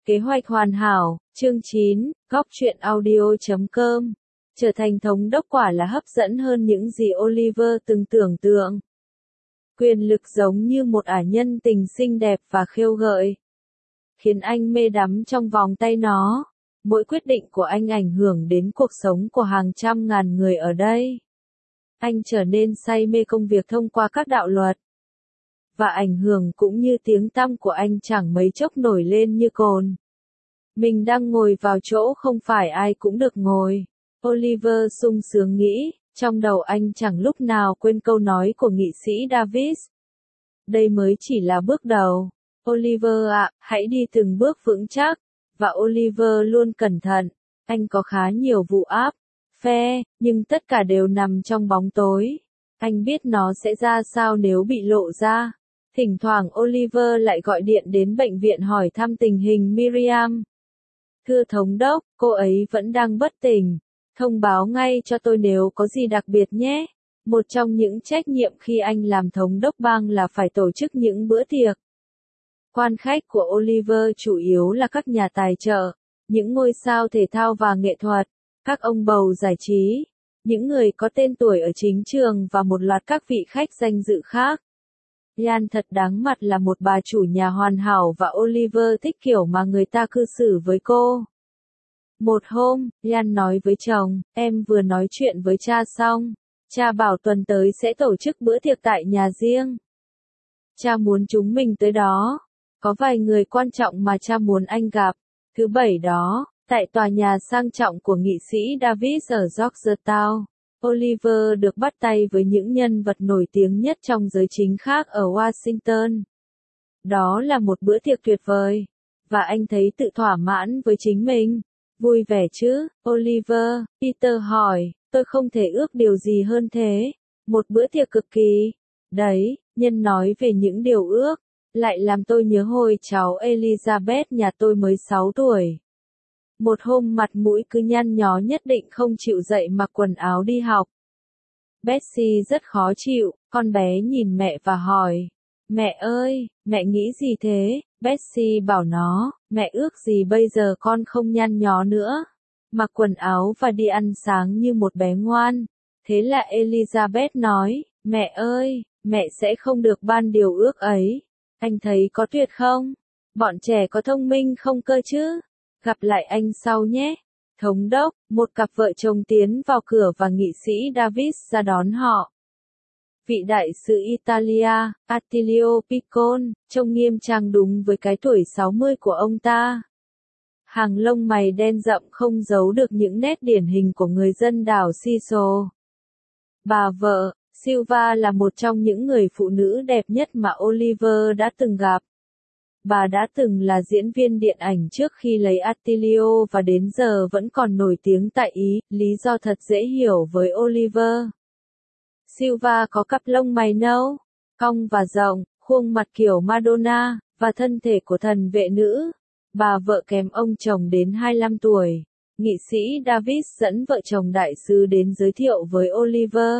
Kế hoạch hoàn hảo, chương 9, góc truyện audio.com. Trở thành thống đốc quả là hấp dẫn hơn những gì Oliver từng tưởng tượng. Quyền lực giống như một ả nhân tình xinh đẹp và khiêu gợi, khiến anh mê đắm trong vòng tay nó. Mỗi quyết định của anh ảnh hưởng đến cuộc sống của hàng trăm ngàn người ở đây. Anh trở nên say mê công việc thông qua các đạo luật. Và ảnh hưởng cũng như tiếng tăm của anh chẳng mấy chốc nổi lên như cồn. Mình đang ngồi vào chỗ không phải ai cũng được ngồi. Oliver sung sướng nghĩ, trong đầu anh chẳng lúc nào quên câu nói của nghị sĩ Davis. Đây mới chỉ là bước đầu. Oliver ạ, hãy đi từng bước vững chắc. Và Oliver luôn cẩn thận. Anh có khá nhiều vụ áp, phe, nhưng tất cả đều nằm trong bóng tối. Anh biết nó sẽ ra sao nếu bị lộ ra. Thỉnh thoảng Oliver lại gọi điện đến bệnh viện hỏi thăm tình hình Miriam. Thưa thống đốc, cô ấy vẫn đang bất tỉnh. Thông báo ngay cho tôi nếu có gì đặc biệt nhé. Một trong những trách nhiệm khi anh làm thống đốc bang là phải tổ chức những bữa tiệc. Quan khách của Oliver chủ yếu là các nhà tài trợ, những ngôi sao thể thao và nghệ thuật, các ông bầu giải trí, những người có tên tuổi ở chính trường và một loạt các vị khách danh dự khác. Jan thật đáng mặt là một bà chủ nhà hoàn hảo và Oliver thích kiểu mà người ta cư xử với cô. Một hôm, Jan nói với chồng, em vừa nói chuyện với cha xong. Cha bảo tuần tới sẽ tổ chức bữa tiệc tại nhà riêng. Cha muốn chúng mình tới đó. Có vài người quan trọng mà cha muốn anh gặp. Thứ Bảy đó, tại tòa nhà sang trọng của nghị sĩ Davis ở Georgetown, Oliver được bắt tay với những nhân vật nổi tiếng nhất trong giới chính khác ở Washington. Đó là một bữa tiệc tuyệt vời. Và anh thấy tự thỏa mãn với chính mình. Vui vẻ chứ, Oliver? Peter hỏi, tôi không thể ước điều gì hơn thế. Một bữa tiệc cực kỳ. Đấy, nhân nói về những điều ước. Lại làm tôi nhớ hồi cháu Elizabeth nhà tôi mới 6 tuổi. Một hôm mặt mũi cứ nhăn nhó nhất định không chịu dậy mặc quần áo đi học. Betsy rất khó chịu, con bé nhìn mẹ và hỏi. Mẹ ơi, mẹ nghĩ gì thế? Betsy bảo nó, mẹ ước gì bây giờ con không nhăn nhó nữa. Mặc quần áo và đi ăn sáng như một bé ngoan. Thế là Elizabeth nói, mẹ ơi, mẹ sẽ không được ban điều ước ấy. Anh thấy có tuyệt không? Bọn trẻ có thông minh không cơ chứ? Gặp lại anh sau nhé. Thống đốc, một cặp vợ chồng tiến vào cửa và nghị sĩ Davis ra đón họ. Vị đại sứ Italia, Attilio Piccon, trông nghiêm trang đúng với cái tuổi 60 của ông ta. Hàng lông mày đen rậm không giấu được những nét điển hình của người dân đảo Siso. Bà vợ, Silva là một trong những người phụ nữ đẹp nhất mà Oliver đã từng gặp. Bà đã từng là diễn viên điện ảnh trước khi lấy Attilio và đến giờ vẫn còn nổi tiếng tại Ý, lý do thật dễ hiểu với Oliver. Silva có cặp lông mày nâu, cong và rộng, khuôn mặt kiểu Madonna, và thân thể của thần vệ nữ. Bà vợ kém ông chồng đến 25 tuổi. Nghị sĩ Davis dẫn vợ chồng đại sứ đến giới thiệu với Oliver.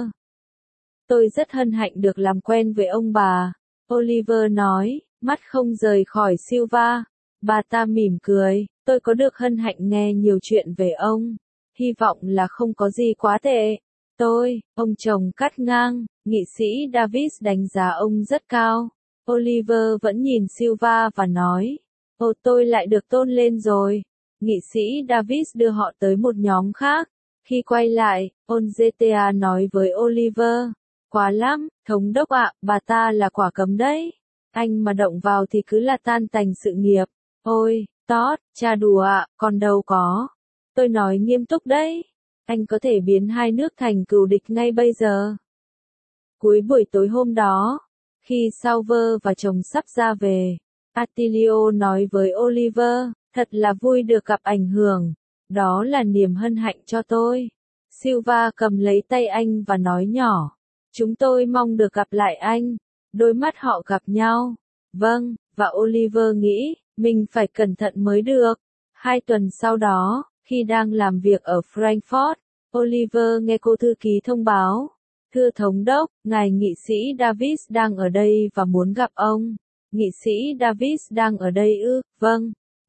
Tôi rất hân hạnh được làm quen với ông bà. Oliver nói, mắt không rời khỏi Silva. Bà ta mỉm cười, tôi có được hân hạnh nghe nhiều chuyện về ông. Hy vọng là không có gì quá tệ. Ông chồng cắt ngang, nghị sĩ Davis đánh giá ông rất cao. Oliver vẫn nhìn Silva và nói, tôi lại được tôn lên rồi. Nghị sĩ Davis đưa họ tới một nhóm khác. Khi quay lại, Ongetea nói với Oliver, quá lắm, thống đốc ạ, bà ta là quả cấm đấy. Anh mà động vào thì cứ là tan tành sự nghiệp. Ôi, Todd, cha đùa ạ, còn đâu có. Tôi nói nghiêm túc đấy. Anh có thể biến hai nước thành cừu địch ngay bây giờ. Cuối buổi tối hôm đó, khi Sauver và chồng sắp ra về, Attilio nói với Oliver, thật là vui được gặp ảnh hưởng. Đó là niềm hân hạnh cho tôi. Silva cầm lấy tay anh và nói nhỏ, chúng tôi mong được gặp lại anh. Đôi mắt họ gặp nhau. Vâng, và Oliver nghĩ, mình phải cẩn thận mới được. 2 tuần sau đó, khi đang làm việc ở Frankfurt, Oliver nghe cô thư ký thông báo. Thưa thống đốc, ngài nghị sĩ Davis đang ở đây và muốn gặp ông. Nghị sĩ Davis đang ở đây ư? Vâng.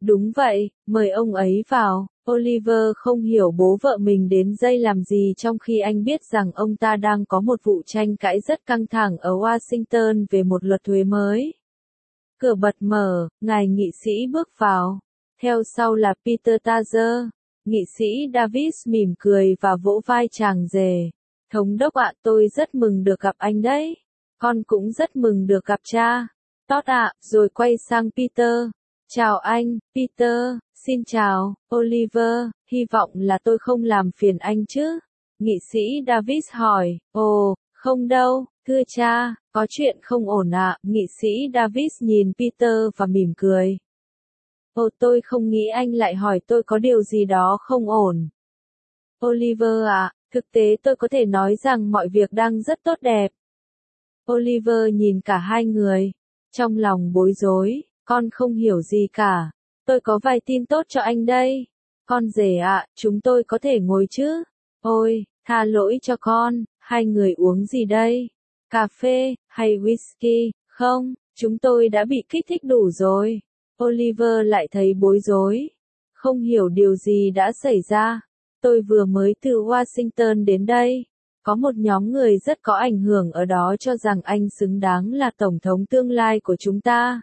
Đúng vậy, mời ông ấy vào. Oliver không hiểu bố vợ mình đến dây làm gì trong khi anh biết rằng ông ta đang có một vụ tranh cãi rất căng thẳng ở Washington về một luật thuế mới. Cửa bật mở, ngài nghị sĩ bước vào. Theo sau là Peter Tazer. Nghị sĩ Davis mỉm cười và vỗ vai chàng rể. Thống đốc ạ, tôi rất mừng được gặp anh đấy. Con cũng rất mừng được gặp cha. Todd ạ, rồi quay sang Peter. Chào anh, Peter. Xin chào, Oliver. Hy vọng là tôi không làm phiền anh chứ? Nghị sĩ Davis hỏi. Ồ, không đâu, thưa cha, có chuyện không ổn ạ. Nghị sĩ Davis nhìn Peter và mỉm cười. Ồ, tôi không nghĩ anh lại hỏi tôi có điều gì đó không ổn. Oliver ạ, thực tế tôi có thể nói rằng mọi việc đang rất tốt đẹp. Oliver nhìn cả hai người, trong lòng bối rối, con không hiểu gì cả. Tôi có vài tin tốt cho anh đây. Con rể ạ, chúng tôi có thể ngồi chứ? Ôi, tha lỗi cho con, hai người uống gì đây? Cà phê, hay whisky? Không, chúng tôi đã bị kích thích đủ rồi. Oliver lại thấy bối rối. Không hiểu điều gì đã xảy ra. Tôi vừa mới từ Washington đến đây. Có một nhóm người rất có ảnh hưởng ở đó cho rằng anh xứng đáng là tổng thống tương lai của chúng ta.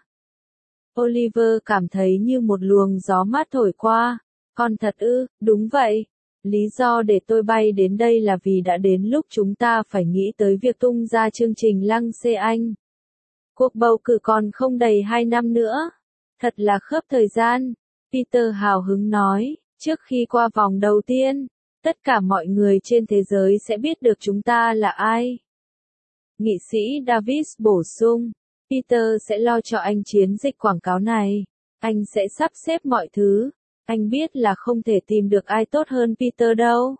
Oliver cảm thấy như một luồng gió mát thổi qua. Con thật ư, đúng vậy. Lý do để tôi bay đến đây là vì đã đến lúc chúng ta phải nghĩ tới việc tung ra chương trình lăng xê Anh. Cuộc bầu cử còn không đầy 2 năm nữa. Thật là khớp thời gian. Peter hào hứng nói, trước khi qua vòng đầu tiên, tất cả mọi người trên thế giới sẽ biết được chúng ta là ai. Nghị sĩ Davis bổ sung, Peter sẽ lo cho anh chiến dịch quảng cáo này. Anh sẽ sắp xếp mọi thứ. Anh biết là không thể tìm được ai tốt hơn Peter đâu.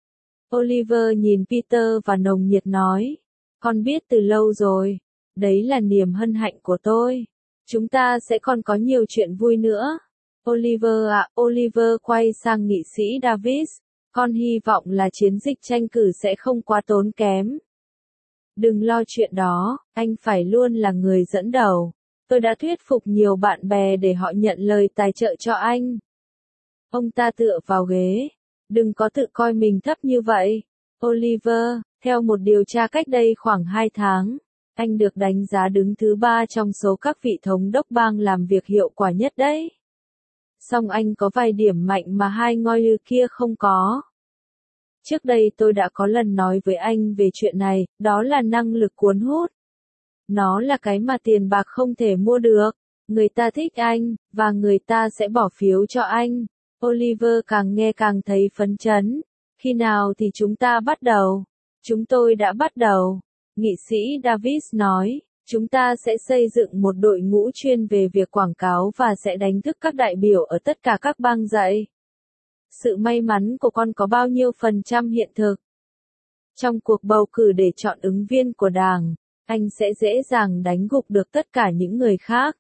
Oliver nhìn Peter và nồng nhiệt nói, con biết từ lâu rồi. Đấy là niềm hân hạnh của tôi. Chúng ta sẽ còn có nhiều chuyện vui nữa. Oliver ạ, Oliver quay sang nghị sĩ Davis. Con hy vọng là chiến dịch tranh cử sẽ không quá tốn kém. Đừng lo chuyện đó, anh phải luôn là người dẫn đầu. Tôi đã thuyết phục nhiều bạn bè để họ nhận lời tài trợ cho anh. Ông ta tựa vào ghế. Đừng có tự coi mình thấp như vậy. Oliver, theo một điều tra cách đây khoảng 2 tháng, anh được đánh giá đứng thứ 3 trong số các vị thống đốc bang làm việc hiệu quả nhất đấy. Song anh có vài điểm mạnh mà hai ngôi lư kia không có. Trước đây tôi đã có lần nói với anh về chuyện này, đó là năng lực cuốn hút. Nó là cái mà tiền bạc không thể mua được. Người ta thích anh, và người ta sẽ bỏ phiếu cho anh. Oliver càng nghe càng thấy phấn chấn. Khi nào thì chúng ta bắt đầu? Chúng tôi đã bắt đầu. Nghị sĩ Davis nói, chúng ta sẽ xây dựng một đội ngũ chuyên về việc quảng cáo và sẽ đánh thức các đại biểu ở tất cả các bang dậy. Sự may mắn của con có bao nhiêu % hiện thực? Trong cuộc bầu cử để chọn ứng viên của đảng, anh sẽ dễ dàng đánh gục được tất cả những người khác.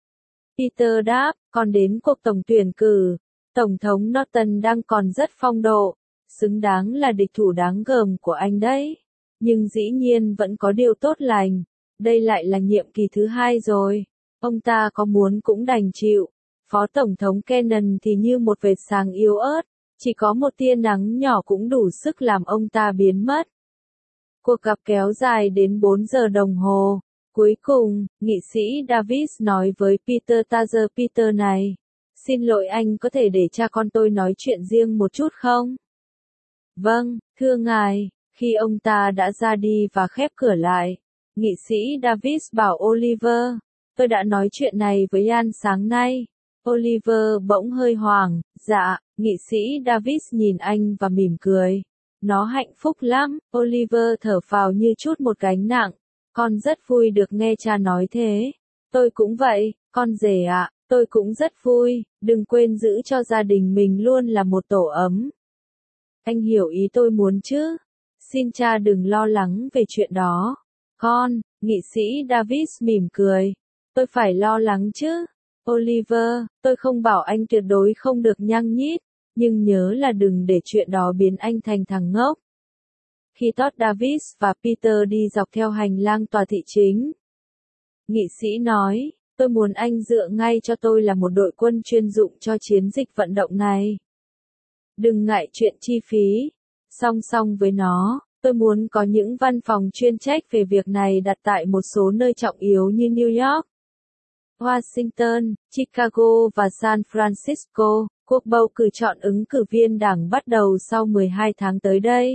Peter đáp, còn đến cuộc tổng tuyển cử, Tổng thống Norton đang còn rất phong độ, xứng đáng là địch thủ đáng gờm của anh đấy. Nhưng dĩ nhiên vẫn có điều tốt lành, đây lại là nhiệm kỳ thứ 2 rồi. Ông ta có muốn cũng đành chịu. Phó Tổng thống Cannon thì như một vệt sáng yếu ớt, chỉ có một tia nắng nhỏ cũng đủ sức làm ông ta biến mất. Cuộc gặp kéo dài đến 4 giờ đồng hồ. Cuối cùng, nghị sĩ Davis nói với Peter Tazer, Peter này, xin lỗi anh có thể để cha con tôi nói chuyện riêng một chút không? Vâng, thưa ngài. Khi ông ta đã ra đi và khép cửa lại, nghị sĩ Davis bảo Oliver, tôi đã nói chuyện này với Ian sáng nay. Oliver bỗng hơi hoảng, dạ, nghị sĩ Davis nhìn anh và mỉm cười. Nó hạnh phúc lắm, Oliver thở phào như chút một gánh nặng. Con rất vui được nghe cha nói thế. Tôi cũng vậy, con rể ạ, tôi cũng rất vui, đừng quên giữ cho gia đình mình luôn là một tổ ấm. Anh hiểu ý tôi muốn chứ? Xin cha đừng lo lắng về chuyện đó. Con, nghị sĩ Davis mỉm cười. Tôi phải lo lắng chứ? Oliver, tôi không bảo anh tuyệt đối không được nhăng nhít, nhưng nhớ là đừng để chuyện đó biến anh thành thằng ngốc. Khi Todd Davis và Peter đi dọc theo hành lang tòa thị chính, nghị sĩ nói, Tôi muốn anh dựa ngay cho tôi là một đội quân chuyên dụng cho chiến dịch vận động này. Đừng ngại chuyện chi phí. Song song với nó, tôi muốn có những văn phòng chuyên trách về việc này đặt tại một số nơi trọng yếu như New York, Washington, Chicago và San Francisco. Cuộc bầu cử chọn ứng cử viên đảng bắt đầu sau 12 tháng tới đây.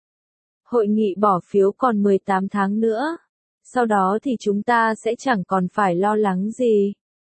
Hội nghị bỏ phiếu còn 18 tháng nữa. Sau đó thì chúng ta sẽ chẳng còn phải lo lắng gì.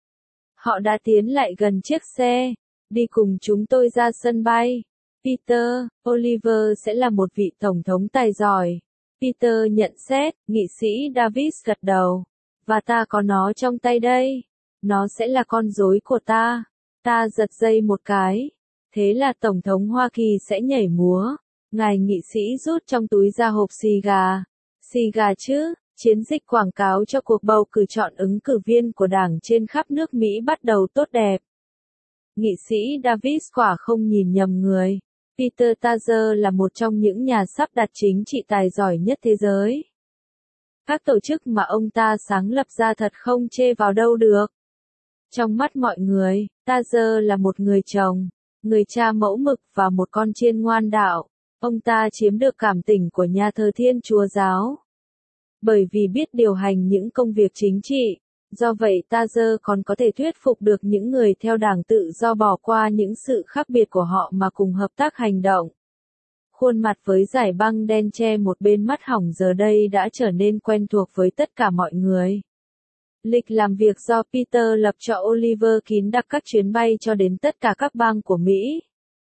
Họ đã tiến lại gần chiếc xe, đi cùng chúng tôi ra sân bay. Peter, Oliver sẽ là một vị tổng thống tài giỏi. Peter nhận xét, nghị sĩ Davis gật đầu. Và ta có nó trong tay đây. Nó sẽ là con rối của ta. Ta giật dây một cái. Thế là Tổng thống Hoa Kỳ sẽ nhảy múa. Ngài nghị sĩ rút trong túi ra hộp xì gà. Xì gà chứ, chiến dịch quảng cáo cho cuộc bầu cử chọn ứng cử viên của đảng trên khắp nước Mỹ bắt đầu tốt đẹp. Nghị sĩ Davis quả không nhìn nhầm người. Peter Tazer là một trong những nhà sắp đặt chính trị tài giỏi nhất thế giới. Các tổ chức mà ông ta sáng lập ra thật không chê vào đâu được. Trong mắt mọi người, Tazer là một người chồng, người cha mẫu mực và một con chiên ngoan đạo. Ông ta chiếm được cảm tình của nhà thờ Thiên Chúa giáo. Bởi vì biết điều hành những công việc chính trị, do vậy Tazer còn có thể thuyết phục được những người theo đảng tự do bỏ qua những sự khác biệt của họ mà cùng hợp tác hành động. Khuôn mặt với dải băng đen che một bên mắt hỏng giờ đây đã trở nên quen thuộc với tất cả mọi người. Lịch làm việc do Peter lập cho Oliver kín đặc các chuyến bay cho đến tất cả các bang của Mỹ.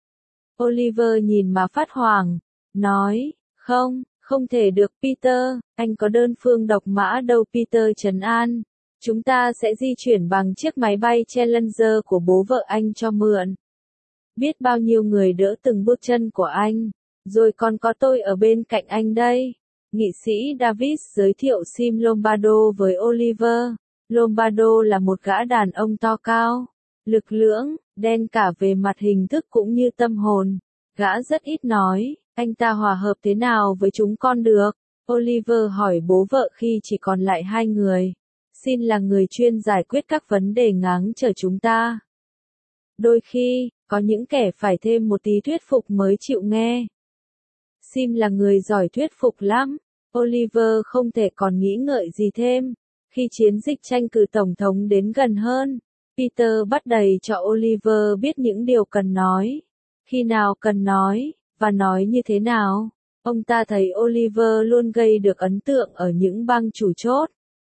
Oliver nhìn mà phát hoảng, nói, không thể được Peter, anh có đơn phương độc mã đâu. Peter trấn an, chúng ta sẽ di chuyển bằng chiếc máy bay Challenger của bố vợ anh cho mượn. Biết bao nhiêu người đỡ từng bước chân của anh, rồi còn có tôi ở bên cạnh anh đây. Nghị sĩ Davis giới thiệu Sim Lombardo với Oliver. Lombardo là một gã đàn ông to cao, lực lưỡng, đen cả về mặt hình thức cũng như tâm hồn. Gã rất ít nói, anh ta hòa hợp thế nào với chúng con được? Oliver hỏi bố vợ khi chỉ còn lại hai người. Xin là người chuyên giải quyết các vấn đề ngáng trở chúng ta. Đôi khi, có những kẻ phải thêm một tí thuyết phục mới chịu nghe. Sim là người giỏi thuyết phục lắm. Oliver không thể còn nghĩ ngợi gì thêm. Khi chiến dịch tranh cử tổng thống đến gần hơn, Peter bắt đầy cho Oliver biết những điều cần nói, khi nào cần nói, và nói như thế nào. Ông ta thấy Oliver luôn gây được ấn tượng ở những bang chủ chốt.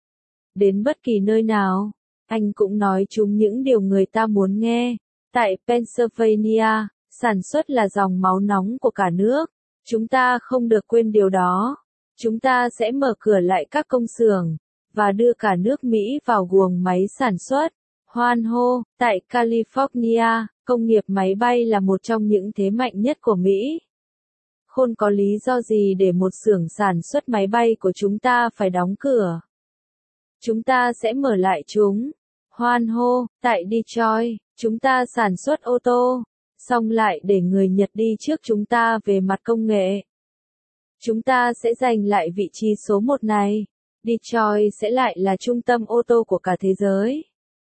Đến bất kỳ nơi nào, anh cũng nói chúng những điều người ta muốn nghe. Tại Pennsylvania, sản xuất là dòng máu nóng của cả nước. Chúng ta không được quên điều đó. Chúng ta sẽ mở cửa lại các công xưởng và đưa cả nước Mỹ vào guồng máy sản xuất. Hoan hô, tại California, công nghiệp máy bay là một trong những thế mạnh nhất của Mỹ. Không có lý do gì để một xưởng sản xuất máy bay của chúng ta phải đóng cửa. Chúng ta sẽ mở lại chúng. Hoan hô, tại Detroit, chúng ta sản xuất ô tô, xong lại để người Nhật đi trước chúng ta về mặt công nghệ. Chúng ta sẽ giành lại vị trí số 1 này. Detroit sẽ lại là trung tâm ô tô của cả thế giới.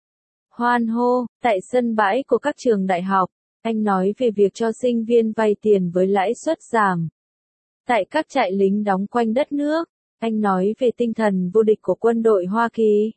Hoan hô, tại sân bãi của các trường đại học, anh nói về việc cho sinh viên vay tiền với lãi suất giảm. Tại các trại lính đóng quanh đất nước, anh nói về tinh thần vô địch của quân đội Hoa Kỳ.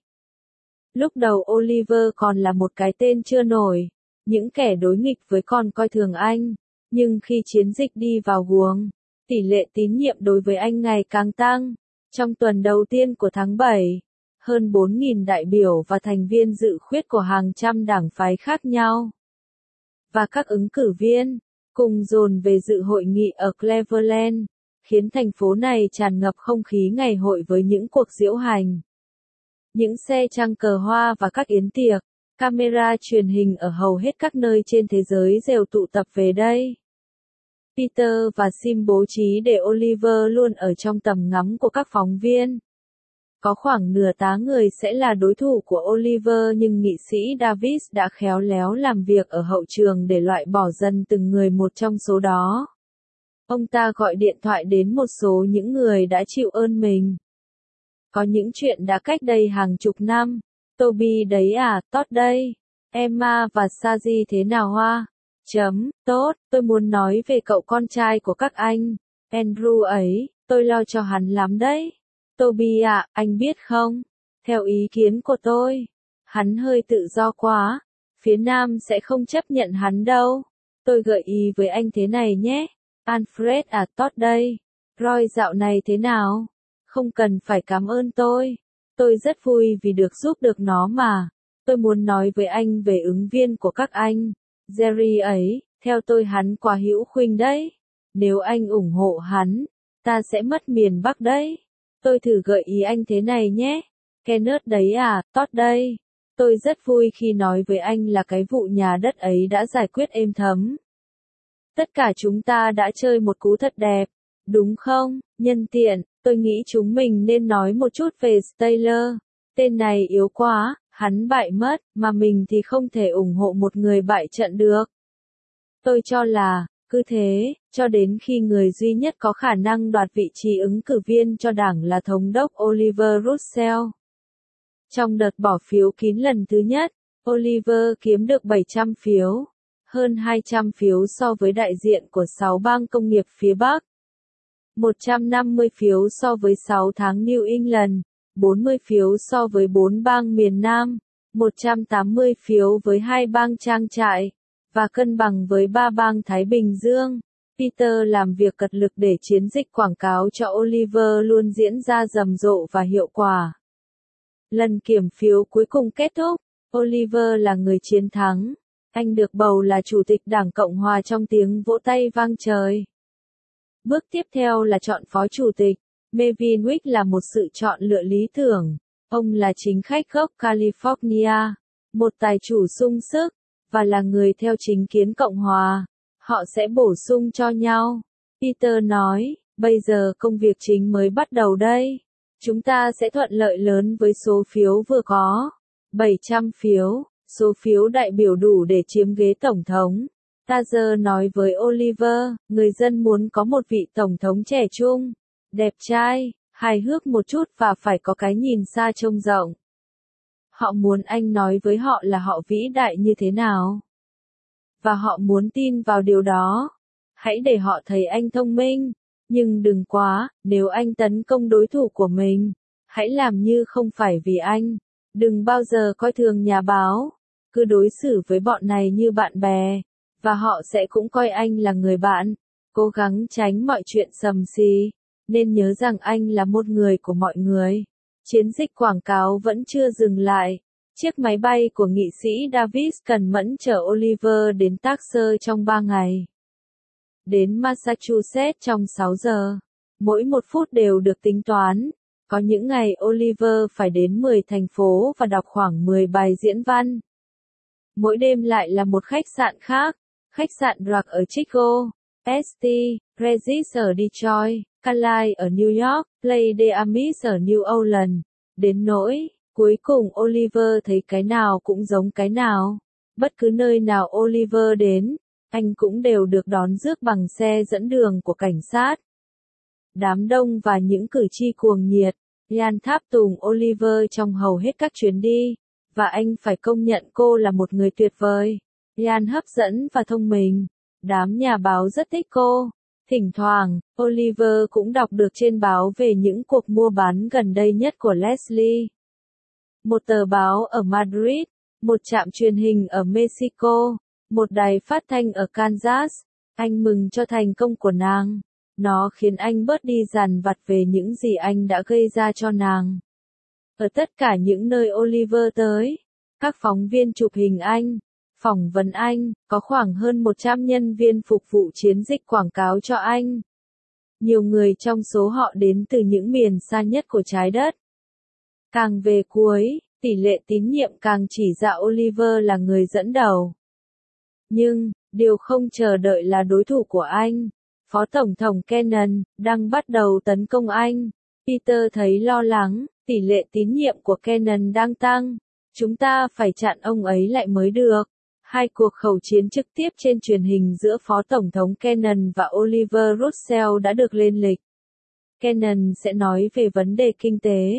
Lúc đầu Oliver còn là một cái tên chưa nổi, những kẻ đối nghịch với con coi thường anh, nhưng khi chiến dịch đi vào guồng, tỷ lệ tín nhiệm đối với anh ngày càng tăng. Trong tuần đầu tiên của tháng 7, hơn 4.000 đại biểu và thành viên dự khuyết của hàng trăm đảng phái khác nhau và các ứng cử viên cùng dồn về dự hội nghị ở Cleveland, khiến thành phố này tràn ngập không khí ngày hội với những cuộc diễu hành, những xe trăng cờ hoa và các yến tiệc. Camera truyền hình ở hầu hết các nơi trên thế giới đều tụ tập về đây. Peter và Sim bố trí để Oliver luôn ở trong tầm ngắm của các phóng viên. Có khoảng nửa tá người sẽ là đối thủ của Oliver, nhưng nghị sĩ Davis đã khéo léo làm việc ở hậu trường để loại bỏ dần từng người một trong số đó. Ông ta gọi điện thoại đến một số những người đã chịu ơn mình. Có những chuyện đã cách đây hàng chục năm. Toby đấy à, Todd đây. Emma và Saji thế nào hoa? Tốt, tôi muốn nói về cậu con trai của các anh. Andrew ấy, tôi lo cho hắn lắm đấy. Toby ạ, anh biết không? Theo ý kiến của tôi, hắn hơi tự do quá. Phía Nam sẽ không chấp nhận hắn đâu. Tôi gợi ý với anh thế này nhé. Alfred à, Todd đây. Roy dạo này thế nào? Không cần phải cảm ơn tôi. Tôi rất vui vì được giúp được nó mà. Tôi muốn nói với anh về ứng viên của các anh. Jerry ấy, theo tôi hắn quá hữu khuynh đấy. Nếu anh ủng hộ hắn, ta sẽ mất miền Bắc đấy. Tôi thử gợi ý anh thế này nhé. Kenneth đấy à, Todd đây. Tôi rất vui khi nói với anh là cái vụ nhà đất ấy đã giải quyết êm thấm. Tất cả chúng ta đã chơi một cú thật đẹp, đúng không? Nhân tiện, tôi nghĩ chúng mình nên nói một chút về Taylor. Tên này yếu quá, hắn bại mất, mà mình thì không thể ủng hộ một người bại trận được. Tôi cho là, cứ thế, cho đến khi người duy nhất có khả năng đoạt vị trí ứng cử viên cho đảng là Thống đốc Oliver Russell. Trong đợt bỏ phiếu kín lần thứ nhất, Oliver kiếm được 700 phiếu, hơn 200 phiếu so với đại diện của 6 bang công nghiệp phía Bắc. 150 phiếu so với 6 tháng New England, 40 phiếu so với 4 bang miền Nam, 180 phiếu với 2 bang trang trại, và cân bằng với 3 bang Thái Bình Dương. Peter làm việc cật lực để chiến dịch quảng cáo cho Oliver luôn diễn ra rầm rộ và hiệu quả. Lần kiểm phiếu cuối cùng kết thúc, Oliver là người chiến thắng. Anh được bầu là chủ tịch Đảng Cộng Hòa trong tiếng vỗ tay vang trời. Bước tiếp theo là chọn phó chủ tịch. Melvin Wick là một sự chọn lựa lý tưởng. Ông là chính khách gốc California, một tài chủ sung sức, và là người theo chính kiến Cộng Hòa. Họ sẽ bổ sung cho nhau. Peter nói, bây giờ công việc chính mới bắt đầu đây. Chúng ta sẽ thuận lợi lớn với số phiếu vừa có. 700 phiếu, số phiếu đại biểu đủ để chiếm ghế tổng thống. Tazer nói với Oliver, người dân muốn có một vị tổng thống trẻ trung, đẹp trai, hài hước một chút và phải có cái nhìn xa trông rộng. Họ muốn anh nói với họ là họ vĩ đại như thế nào. Và họ muốn tin vào điều đó. Hãy để họ thấy anh thông minh. Nhưng đừng quá, nếu anh tấn công đối thủ của mình, hãy làm như không phải vì anh. Đừng bao giờ coi thường nhà báo. Cứ đối xử với bọn này như bạn bè. Và họ sẽ cũng coi anh là người bạn. Cố gắng tránh mọi chuyện sầm xì. Nên nhớ rằng anh là một người của mọi người. Chiến dịch quảng cáo vẫn chưa dừng lại. Chiếc máy bay của nghị sĩ Davis cần mẫn chở Oliver đến Texas trong 3 ngày. Đến Massachusetts trong 6 giờ. Mỗi 1 phút đều được tính toán. Có những ngày Oliver phải đến 10 thành phố và đọc khoảng 10 bài diễn văn. Mỗi đêm lại là một khách sạn khác. Khách sạn Rock ở Chicago, St. Regis ở Detroit, Carlisle ở New York, Playa de Amis ở New Orleans. Đến nỗi, cuối cùng Oliver thấy cái nào cũng giống cái nào. Bất cứ nơi nào Oliver đến, anh cũng đều được đón rước bằng xe dẫn đường của cảnh sát. Đám đông và những cử tri cuồng nhiệt, Ian tháp tùng Oliver trong hầu hết các chuyến đi, và anh phải công nhận cô là một người tuyệt vời. Ian hấp dẫn và thông minh. Đám nhà báo rất thích cô. Thỉnh thoảng, Oliver cũng đọc được trên báo về những cuộc mua bán gần đây nhất của Leslie. Một tờ báo ở Madrid, một trạm truyền hình ở Mexico, một đài phát thanh ở Kansas. Anh mừng cho thành công của nàng. Nó khiến anh bớt đi dằn vặt về những gì anh đã gây ra cho nàng. Ở tất cả những nơi Oliver tới, các phóng viên chụp hình anh, phỏng vấn anh, có khoảng hơn 100 nhân viên phục vụ chiến dịch quảng cáo cho anh. Nhiều người trong số họ đến từ những miền xa nhất của trái đất. Càng về cuối, tỷ lệ tín nhiệm càng chỉ ra Oliver là người dẫn đầu. Nhưng, điều không chờ đợi là đối thủ của anh, Phó Tổng thống Cannon, đang bắt đầu tấn công anh. Peter thấy lo lắng, tỷ lệ tín nhiệm của Cannon đang tăng. Chúng ta phải chặn ông ấy lại mới được. Hai cuộc khẩu chiến trực tiếp trên truyền hình giữa Phó Tổng thống Cannon và Oliver Russell đã được lên lịch. Cannon sẽ nói về vấn đề kinh tế,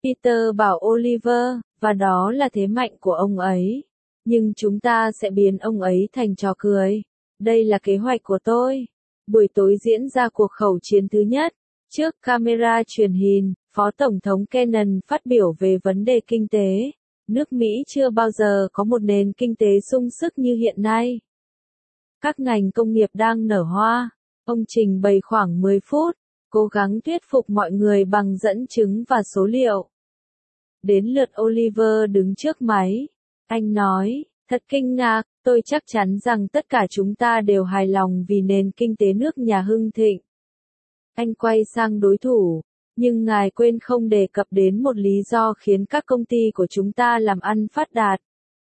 Peter bảo Oliver, và đó là thế mạnh của ông ấy. Nhưng chúng ta sẽ biến ông ấy thành trò cười. Đây là kế hoạch của tôi. Buổi tối diễn ra cuộc khẩu chiến thứ nhất. Trước camera truyền hình, Phó Tổng thống Kennan phát biểu về vấn đề kinh tế. Nước Mỹ chưa bao giờ có một nền kinh tế sung sức như hiện nay. Các ngành công nghiệp đang nở hoa. Ông trình bày khoảng 10 phút, cố gắng thuyết phục mọi người bằng dẫn chứng và số liệu. Đến lượt Oliver đứng trước máy. Anh nói, thật kinh ngạc, tôi chắc chắn rằng tất cả chúng ta đều hài lòng vì nền kinh tế nước nhà hưng thịnh. Anh quay sang đối thủ, nhưng ngài quên không đề cập đến một lý do khiến các công ty của chúng ta làm ăn phát đạt.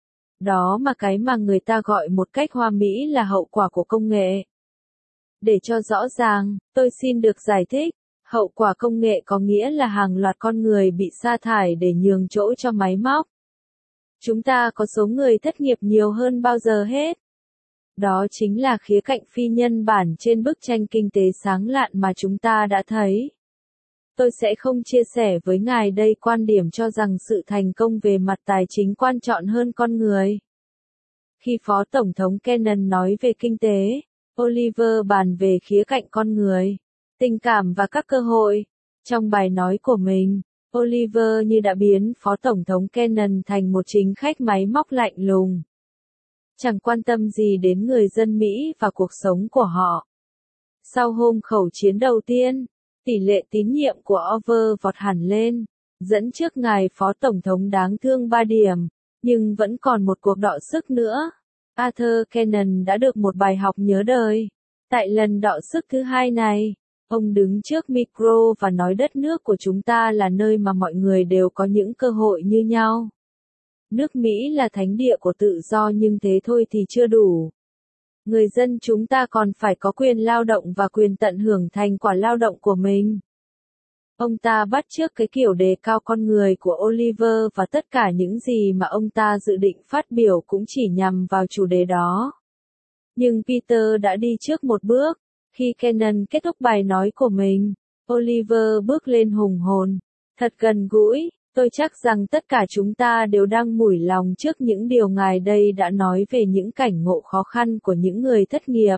Đó mà cái mà người ta gọi một cách hoa mỹ là hậu quả của công nghệ. Để cho rõ ràng, tôi xin được giải thích. Hậu quả công nghệ có nghĩa là hàng loạt con người bị sa thải để nhường chỗ cho máy móc. Chúng ta có số người thất nghiệp nhiều hơn bao giờ hết. Đó chính là khía cạnh phi nhân bản trên bức tranh kinh tế sáng lạn mà chúng ta đã thấy. Tôi sẽ không chia sẻ với ngài đây quan điểm cho rằng sự thành công về mặt tài chính quan trọng hơn con người. Khi Phó Tổng thống Kennan nói về kinh tế, Oliver bàn về khía cạnh con người, tình cảm và các cơ hội. Trong bài nói của mình, Oliver như đã biến Phó Tổng thống Kennan thành một chính khách máy móc lạnh lùng. Chẳng quan tâm gì đến người dân Mỹ và cuộc sống của họ. Sau hôm khẩu chiến đầu tiên, tỷ lệ tín nhiệm của Over vọt hẳn lên, dẫn trước ngài Phó Tổng thống đáng thương 3 điểm, nhưng vẫn còn một cuộc đọ sức nữa. Arthur Kennan đã được một bài học nhớ đời. Tại lần đọ sức thứ hai này, ông đứng trước micro và nói đất nước của chúng ta là nơi mà mọi người đều có những cơ hội như nhau. Nước Mỹ là thánh địa của tự do nhưng thế thôi thì chưa đủ. Người dân chúng ta còn phải có quyền lao động và quyền tận hưởng thành quả lao động của mình. Ông ta bắt chước cái kiểu đề cao con người của Oliver và tất cả những gì mà ông ta dự định phát biểu cũng chỉ nhằm vào chủ đề đó. Nhưng Peter đã đi trước một bước. Khi Kennan kết thúc bài nói của mình, Oliver bước lên hùng hồn. Thật gần gũi, tôi chắc rằng tất cả chúng ta đều đang mủi lòng trước những điều ngài đây đã nói về những cảnh ngộ khó khăn của những người thất nghiệp.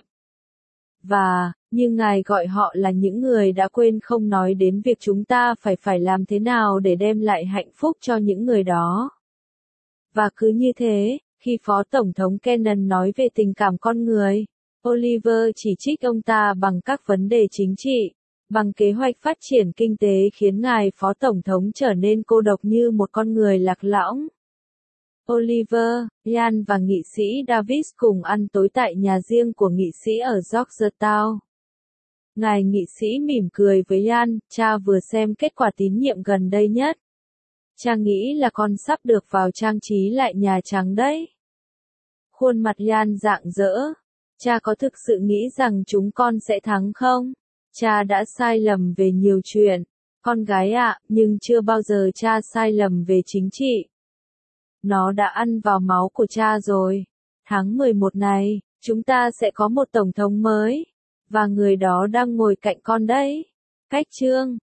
Và, như ngài gọi họ là những người đã quên không nói đến việc chúng ta phải làm thế nào để đem lại hạnh phúc cho những người đó. Và cứ như thế, khi Phó Tổng thống Kennan nói về tình cảm con người, Oliver chỉ trích ông ta bằng các vấn đề chính trị, bằng kế hoạch phát triển kinh tế khiến ngài Phó Tổng thống trở nên cô độc như một con người lạc lõng. Oliver, Ian và nghị sĩ Davis cùng ăn tối tại nhà riêng của nghị sĩ ở Georgetown. Ngài nghị sĩ mỉm cười với Ian, cha vừa xem kết quả tín nhiệm gần đây nhất. Cha nghĩ là con sắp được vào trang trí lại Nhà Trắng đấy. Khuôn mặt Ian rạng rỡ. Cha có thực sự nghĩ rằng chúng con sẽ thắng không? Cha đã sai lầm về nhiều chuyện, con gái ạ, nhưng chưa bao giờ cha sai lầm về chính trị. Nó đã ăn vào máu của cha rồi. Tháng 11 này, chúng ta sẽ có một tổng thống mới. Và người đó đang ngồi cạnh con đấy. Cách chương